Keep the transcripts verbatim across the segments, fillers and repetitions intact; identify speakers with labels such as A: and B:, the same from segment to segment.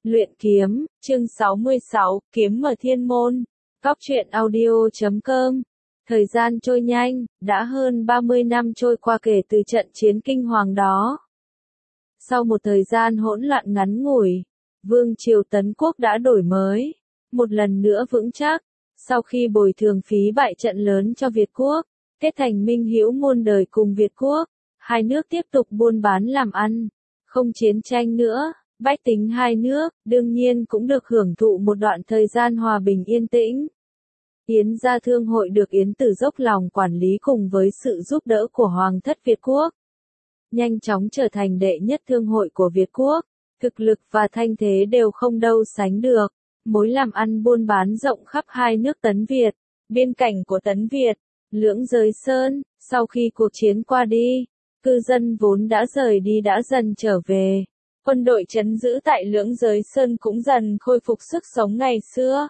A: Luyện kiếm, chương sáu mươi sáu, kiếm mở thiên môn. Cóc truyện audio chấm com. Thời gian trôi nhanh, đã hơn ba mươi năm trôi qua kể từ trận chiến kinh hoàng đó. Sau một thời gian hỗn loạn ngắn ngủi, Vương triều Tấn Quốc đã đổi mới, một lần nữa vững chắc. Sau khi bồi thường phí bại trận lớn cho Việt Quốc, kết thành minh hữu muôn đời cùng Việt Quốc, hai nước tiếp tục buôn bán làm ăn, không chiến tranh nữa. Bách tính hai nước, đương nhiên cũng được hưởng thụ một đoạn thời gian hòa bình yên tĩnh. Yến gia thương hội được Yến Tử dốc lòng quản lý cùng với sự giúp đỡ của Hoàng thất Việt Quốc. Nhanh chóng trở thành đệ nhất thương hội của Việt Quốc, thực lực và thanh thế đều không đâu sánh được. Mối làm ăn buôn bán rộng khắp hai nước Tấn Việt, biên cảnh của Tấn Việt, Lưỡng Giới Sơn. Sau khi cuộc chiến qua đi, cư dân vốn đã rời đi đã dần trở về. Quân đội trấn giữ tại Lưỡng Giới Sơn cũng dần khôi phục sức sống ngày xưa.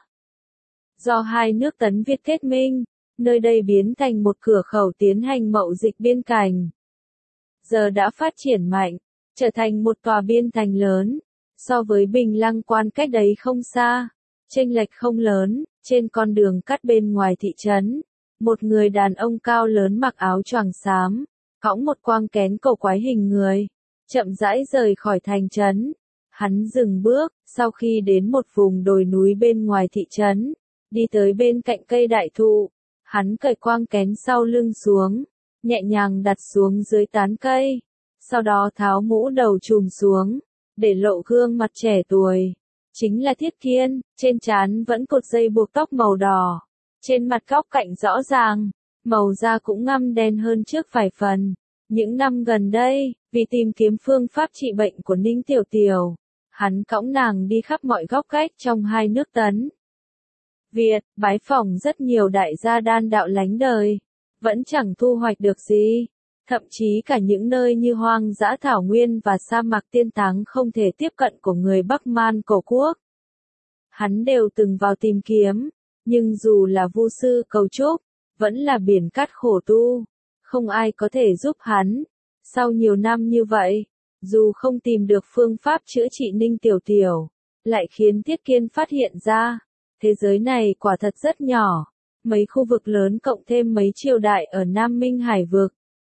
A: Do hai nước Tấn Việt kết minh, nơi đây biến thành một cửa khẩu tiến hành mậu dịch biên cảnh. Giờ đã phát triển mạnh, trở thành một tòa biên thành lớn. So với Bình Lăng Quan cách đấy không xa, chênh lệch không lớn. Trên con đường cắt bên ngoài thị trấn, một người đàn ông cao lớn mặc áo choàng xám, cõng một quang kén cổ quái hình người, chậm rãi rời khỏi thành trấn. Hắn dừng bước, sau khi đến một vùng đồi núi bên ngoài thị trấn, đi tới bên cạnh cây đại thụ, hắn cởi quang kén sau lưng xuống, nhẹ nhàng đặt xuống dưới tán cây, sau đó tháo mũ đầu trùm xuống, để lộ gương mặt trẻ tuổi. Chính là Thiết Kiên, trên trán vẫn cột dây buộc tóc màu đỏ, trên mặt góc cạnh rõ ràng, màu da cũng ngăm đen hơn trước vài phần. Những năm gần đây, vì tìm kiếm phương pháp trị bệnh của Ninh Tiểu Tiểu, hắn cõng nàng đi khắp mọi góc cách trong hai nước Tấn Việt, bái phỏng rất nhiều đại gia đan đạo lánh đời, vẫn chẳng thu hoạch được gì. Thậm chí cả những nơi như hoang dã thảo nguyên và sa mạc tiên táng không thể tiếp cận của người Bắc Man cổ quốc, hắn đều từng vào tìm kiếm, nhưng dù là vu sư cầu trúc, vẫn là biển cát khổ tu, không ai có thể giúp hắn. Sau nhiều năm như vậy, dù không tìm được phương pháp chữa trị Ninh Tiểu Tiểu, lại khiến Thiết Kiên phát hiện ra, thế giới này quả thật rất nhỏ, mấy khu vực lớn cộng thêm mấy triều đại ở Nam Minh Hải vực,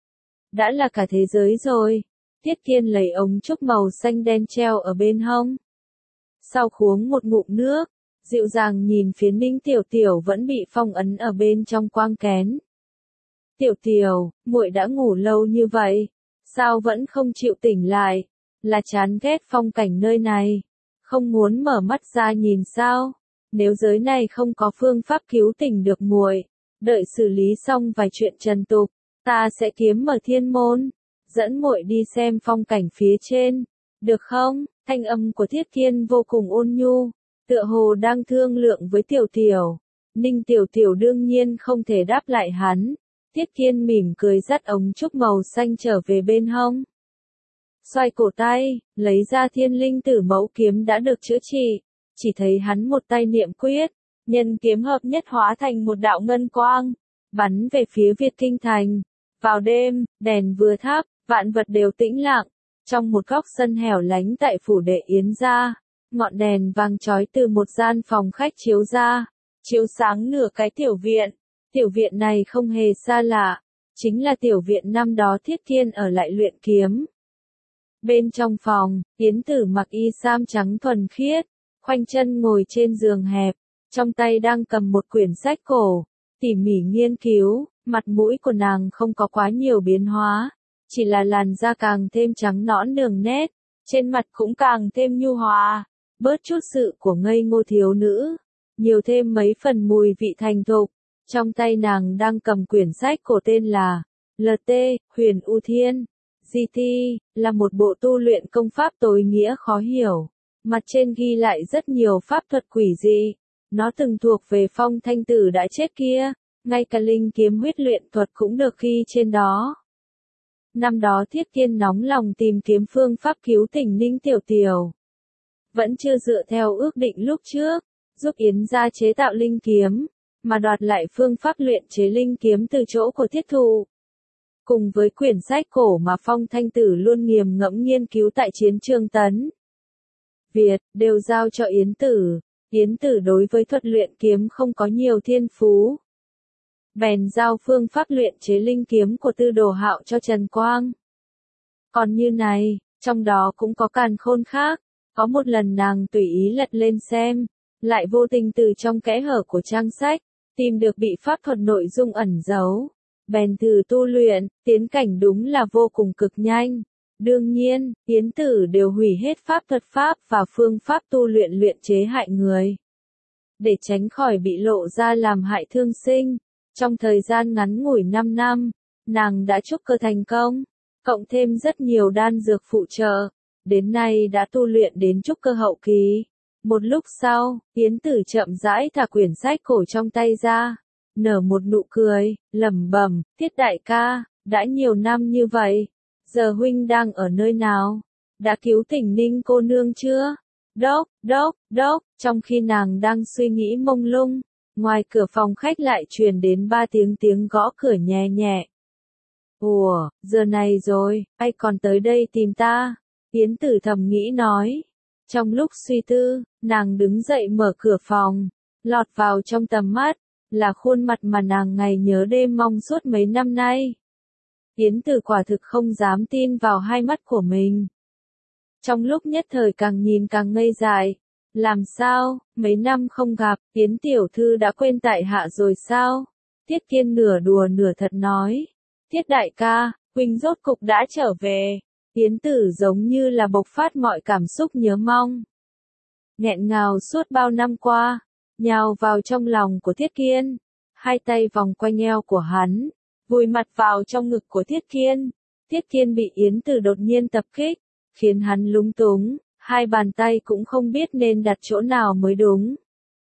A: đã là cả thế giới rồi. Thiết Kiên lấy ống trúc màu xanh đen treo ở bên hông. Sau khuống một ngụm nước, dịu dàng nhìn phía Ninh Tiểu Tiểu vẫn bị phong ấn ở bên trong quang kén. Tiểu Tiểu, muội đã ngủ lâu như vậy, sao vẫn không chịu tỉnh lại? Là chán ghét phong cảnh nơi này, không muốn mở mắt ra nhìn sao? Nếu giới này không có phương pháp cứu tỉnh được muội, đợi xử lý xong vài chuyện trần tục, ta sẽ kiếm mở thiên môn, dẫn muội đi xem phong cảnh phía trên, được không? Thanh âm của Thiết Kiên vô cùng ôn nhu, tựa hồ đang thương lượng với Tiểu Tiểu. Ninh Tiểu Tiểu đương nhiên không thể đáp lại hắn. Thiết Kiên mỉm cười dắt ống trúc màu xanh trở về bên hông. Xoay cổ tay, lấy ra Thiên Linh Tử Mẫu kiếm đã được chữa trị, chỉ thấy hắn một tay niệm quyết, nhân kiếm hợp nhất hóa thành một đạo ngân quang, bắn về phía Việt Kinh thành. Vào đêm, đèn vừa thắp, vạn vật đều tĩnh lặng. Trong một góc sân hẻo lánh tại phủ đệ Yến gia, ngọn đèn vàng chói từ một gian phòng khách chiếu ra, chiếu sáng nửa cái tiểu viện. Tiểu viện này không hề xa lạ, chính là tiểu viện năm đó Thiết Kiên ở lại luyện kiếm. Bên trong phòng, Yến Tử mặc y sam trắng thuần khiết, khoanh chân ngồi trên giường hẹp, trong tay đang cầm một quyển sách cổ, tỉ mỉ nghiên cứu. Mặt mũi của nàng không có quá nhiều biến hóa, chỉ là làn da càng thêm trắng nõn đường nét, trên mặt cũng càng thêm nhu hòa, bớt chút sự của ngây ngô thiếu nữ, nhiều thêm mấy phần mùi vị thành thục. Trong tay nàng đang cầm quyển sách cổ tên là lờ tê, Huyền U Thiên. giê tê, là một bộ tu luyện công pháp tối nghĩa khó hiểu. Mặt trên ghi lại rất nhiều pháp thuật quỷ dị. Nó từng thuộc về Phong Thanh Tử đã chết kia, ngay cả linh kiếm huyết luyện thuật cũng được ghi trên đó. Năm đó Thiết Kiên nóng lòng tìm kiếm phương pháp cứu tỉnh Ninh Tiểu Tiểu. Vẫn chưa dựa theo ước định lúc trước, giúp Yến gia chế tạo linh kiếm, mà đoạt lại phương pháp luyện chế linh kiếm từ chỗ của Thiết Thụ. Cùng với quyển sách cổ mà Phong Thanh Tử luôn nghiền ngẫm nghiên cứu tại chiến trường Tấn Việt, đều giao cho Yến Tử. Yến Tử đối với thuật luyện kiếm không có nhiều thiên phú. Bèn giao phương pháp luyện chế linh kiếm của Tư Đồ Hạo cho Trần Quang. Còn như này, trong đó cũng có càn khôn khác. Có một lần nàng tùy ý lật lên xem, lại vô tình từ trong kẽ hở của trang sách, tìm được bị pháp thuật nội dung ẩn giấu. Bèn thử tu luyện, tiến cảnh đúng là vô cùng cực nhanh. Đương nhiên, Yến Tử đều hủy hết pháp thuật pháp và phương pháp tu luyện luyện chế hại người. Để tránh khỏi bị lộ ra làm hại thương sinh, trong thời gian ngắn ngủi năm năm, nàng đã trúc cơ thành công, cộng thêm rất nhiều đan dược phụ trợ, đến nay đã tu luyện đến trúc cơ hậu kỳ. Một lúc sau, Yến Tử chậm rãi thả quyển sách cổ trong tay ra, nở một nụ cười, lẩm bẩm, Tiết đại ca, đã nhiều năm như vậy, giờ huynh đang ở nơi nào? Đã cứu tỉnh Ninh cô nương chưa? Đốc, đốc, đốc, trong khi nàng đang suy nghĩ mông lung, ngoài cửa phòng khách lại truyền đến ba tiếng tiếng gõ cửa nhẹ nhẹ. Ủa, giờ này rồi, ai còn tới đây tìm ta? Yến Tử thầm nghĩ nói. Trong lúc suy tư, nàng đứng dậy mở cửa phòng, lọt vào trong tầm mắt, là khuôn mặt mà nàng ngày nhớ đêm mong suốt mấy năm nay. Yến Tử quả thực không dám tin vào hai mắt của mình. Trong lúc nhất thời càng nhìn càng ngây dại. Làm sao, mấy năm không gặp, Yến tiểu thư đã quên tại hạ rồi sao? Tiết Kiên nửa đùa nửa thật nói. Tiết đại ca, huynh rốt cục đã trở về. Yến Tử giống như là bộc phát mọi cảm xúc nhớ mong. Nghẹn ngào suốt bao năm qua, nhào vào trong lòng của Tiết Kiên, hai tay vòng quanh eo của hắn, vùi mặt vào trong ngực của Tiết Kiên. Tiết Kiên bị Yến Tử đột nhiên tập kích, khiến hắn lúng túng, hai bàn tay cũng không biết nên đặt chỗ nào mới đúng.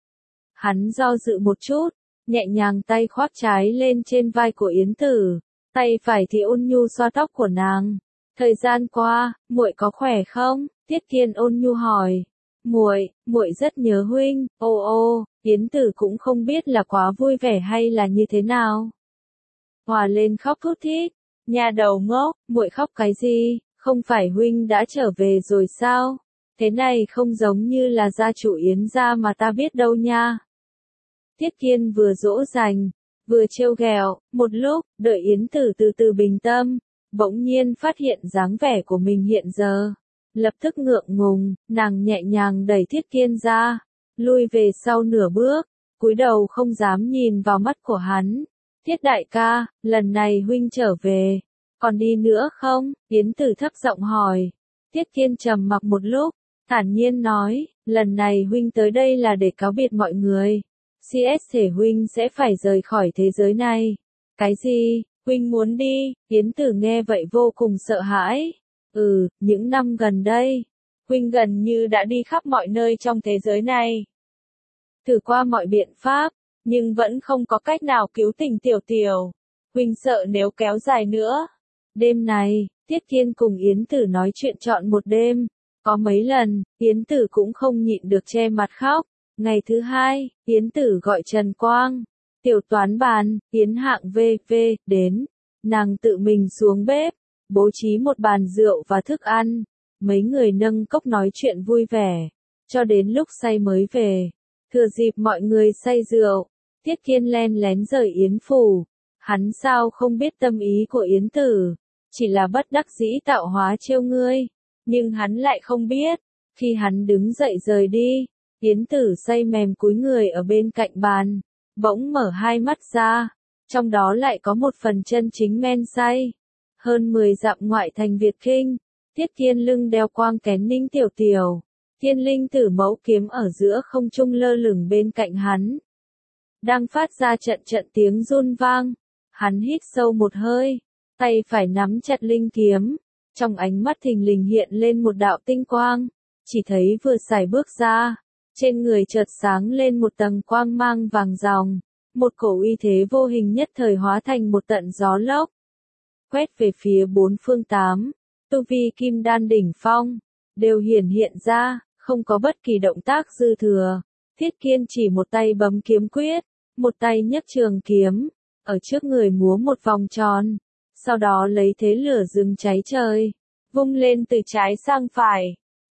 A: Hắn do dự một chút, nhẹ nhàng tay khoác trái lên trên vai của Yến Tử, tay phải thì ôn nhu xoa tóc của nàng. Thời gian qua, muội có khỏe không? Tiết Kiên ôn nhu hỏi. Muội, muội rất nhớ huynh. Ô ô, Yến Tử cũng không biết là quá vui vẻ hay là như thế nào. Hòa lên khóc thút thít. Nhà đầu ngốc, muội khóc cái gì? Không phải huynh đã trở về rồi sao? Thế này không giống như là gia chủ Yến gia mà ta biết đâu nha. Tiết Kiên vừa dỗ dành, vừa trêu ghẹo, một lúc, đợi Yến Tử từ từ bình tâm, bỗng nhiên phát hiện dáng vẻ của mình hiện giờ. Lập tức ngượng ngùng, nàng nhẹ nhàng đẩy Tiết Kiên ra, lui về sau nửa bước, cúi đầu không dám nhìn vào mắt của hắn. Tiết đại ca, lần này huynh trở về, còn đi nữa không? Yến Tử thấp giọng hỏi. Tiết Kiên trầm mặc một lúc, thản nhiên nói, lần này huynh tới đây là để cáo biệt mọi người. xê ét thể huynh sẽ phải rời khỏi thế giới này. Cái gì? Huynh muốn đi? Yến Tử nghe vậy vô cùng sợ hãi. Ừ, những năm gần đây, huynh gần như đã đi khắp mọi nơi trong thế giới này. Thử qua mọi biện pháp, nhưng vẫn không có cách nào cứu tình Tiểu Tiểu. Huynh sợ nếu kéo dài nữa. Đêm này, Tiết Kiên cùng Yến Tử nói chuyện trọn một đêm. Có mấy lần, Yến Tử cũng không nhịn được che mặt khóc. Ngày thứ hai, Yến Tử gọi Trần Quang, Tiểu Toán Bàn, Yến Hạng vê vê đến. Nàng tự mình xuống bếp, bố trí một bàn rượu và thức ăn. Mấy người nâng cốc nói chuyện vui vẻ, cho đến lúc say mới về. Thừa dịp mọi người say rượu, Tiết Kiên len lén rời Yến phủ. Hắn sao không biết tâm ý của Yến Tử, chỉ là bất đắc dĩ tạo hóa trêu ngươi. Nhưng hắn lại không biết, khi hắn đứng dậy rời đi, Yến Tử say mềm cúi người ở bên cạnh bàn, bỗng mở hai mắt ra, trong đó lại có một phần chân chính men say. Hơn mười dặm ngoại thành Việt Kinh, Tiết Kiên lưng đeo quang kén Ninh Tiểu Tiểu, Thiên Linh Tử mẫu kiếm ở giữa không trung lơ lửng bên cạnh hắn. Đang phát ra trận trận tiếng run vang, hắn hít sâu một hơi, tay phải nắm chặt linh kiếm, trong ánh mắt thình lình hiện lên một đạo tinh quang, chỉ thấy vừa xài bước ra, trên người chợt sáng lên một tầng quang mang vàng ròng, một cổ uy thế vô hình nhất thời hóa thành một tận gió lốc, quét về phía bốn phương tám, tu vi kim đan đỉnh phong, đều hiển hiện ra, không có bất kỳ động tác dư thừa. Tiết Kiên chỉ một tay bấm kiếm quyết, một tay nhấc trường kiếm, ở trước người múa một vòng tròn, sau đó lấy thế lửa rừng cháy trời, vung lên từ trái sang phải,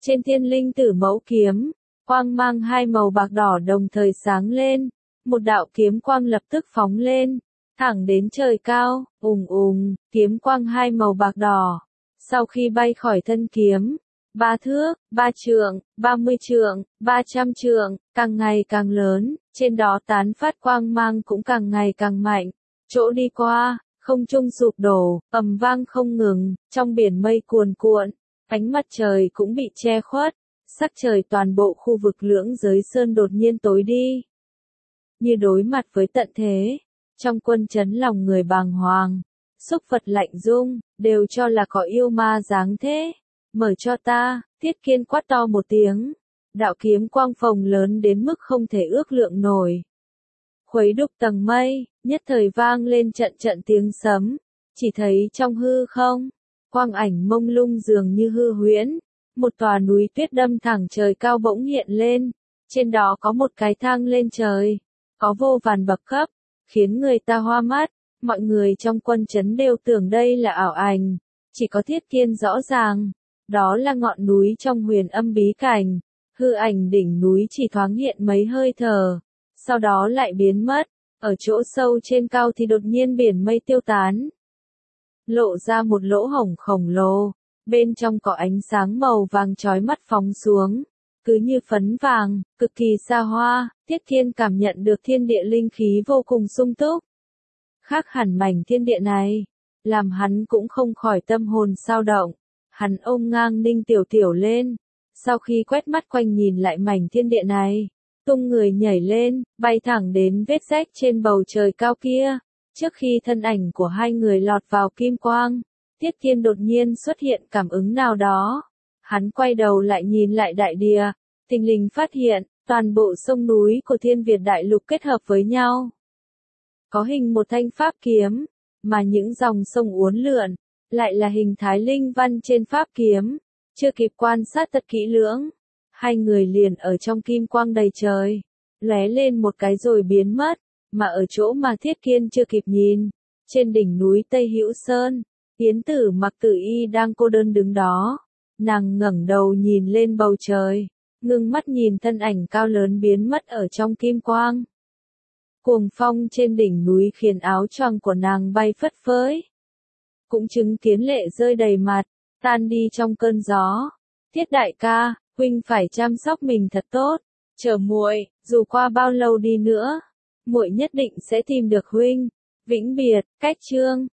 A: Trên thiên linh tử mẫu kiếm, quang mang hai màu bạc đỏ đồng thời sáng lên, một đạo kiếm quang lập tức phóng lên, thẳng đến trời cao, ùng ùng, kiếm quang hai màu bạc đỏ. Sau khi bay khỏi thân kiếm, ba thước, ba trượng, ba mươi trượng, ba trăm trượng, càng ngày càng lớn, trên đó tán phát quang mang cũng càng ngày càng mạnh. Chỗ đi qua, không trung sụp đổ, ầm vang không ngừng, trong biển mây cuồn cuộn, ánh mặt trời cũng bị che khuất, sắc trời toàn bộ khu vực Lưỡng Giới Sơn đột nhiên tối đi. Như đối mặt với tận thế, trong quân trấn lòng người bàng hoàng, xúc Phật lạnh rung, đều cho là có yêu ma dáng thế. Mở cho ta, Thiết Kiên quát to một tiếng, đạo kiếm quang phồng lớn đến mức không thể ước lượng nổi. Khuấy đục tầng mây, nhất thời vang lên trận trận tiếng sấm, chỉ thấy trong hư không, quang ảnh mông lung dường như hư huyễn, một tòa núi tuyết đâm thẳng trời cao bỗng hiện lên, trên đó có một cái thang lên trời, có vô vàn bậc cấp, khiến người ta hoa mắt, mọi người trong quân trấn đều tưởng đây là ảo ảnh, chỉ có Thiết Kiên rõ ràng, đó là ngọn núi trong Huyền Âm bí cảnh, hư ảnh đỉnh núi chỉ thoáng hiện mấy hơi thở, sau đó lại biến mất, ở chỗ sâu trên cao thì đột nhiên biển mây tiêu tán. Lộ ra một lỗ hổng khổng lồ, bên trong có ánh sáng màu vàng chói mắt phóng xuống, cứ như phấn vàng, cực kỳ xa hoa, Thiết Kiên cảm nhận được thiên địa linh khí vô cùng sung túc. Khác hẳn mảnh thiên địa này, làm hắn cũng không khỏi tâm hồn dao động, hắn ôm ngang Ninh Tiểu Tiểu lên, sau khi quét mắt quanh nhìn lại mảnh thiên địa này, tung người nhảy lên, bay thẳng đến vết rách trên bầu trời cao kia. Trước khi thân ảnh của hai người lọt vào kim quang, Thiết Kiên đột nhiên xuất hiện cảm ứng nào đó. Hắn quay đầu lại nhìn lại đại địa, thình lình phát hiện, toàn bộ sông núi của Thiên Việt Đại Lục kết hợp với nhau. Có hình một thanh pháp kiếm, mà những dòng sông uốn lượn, lại là hình thái linh văn trên pháp kiếm. Chưa kịp quan sát thật kỹ lưỡng, hai người liền ở trong kim quang đầy trời, lóe lên một cái rồi biến mất, mà ở chỗ mà Thiết Kiên chưa kịp nhìn, trên đỉnh núi Tây Hữu Sơn, Yến Tử Mặc Tử Y đang cô đơn đứng đó, nàng ngẩng đầu nhìn lên bầu trời, ngưng mắt nhìn thân ảnh cao lớn biến mất ở trong kim quang. Cuồng phong trên đỉnh núi khiến áo choàng của nàng bay phất phới, cũng chứng kiến lệ rơi đầy mặt, tan đi trong cơn gió. Thiết đại ca, huynh phải chăm sóc mình thật tốt, chờ muội, dù qua bao lâu đi nữa, muội nhất định sẽ tìm được huynh. Vĩnh biệt, cách chương.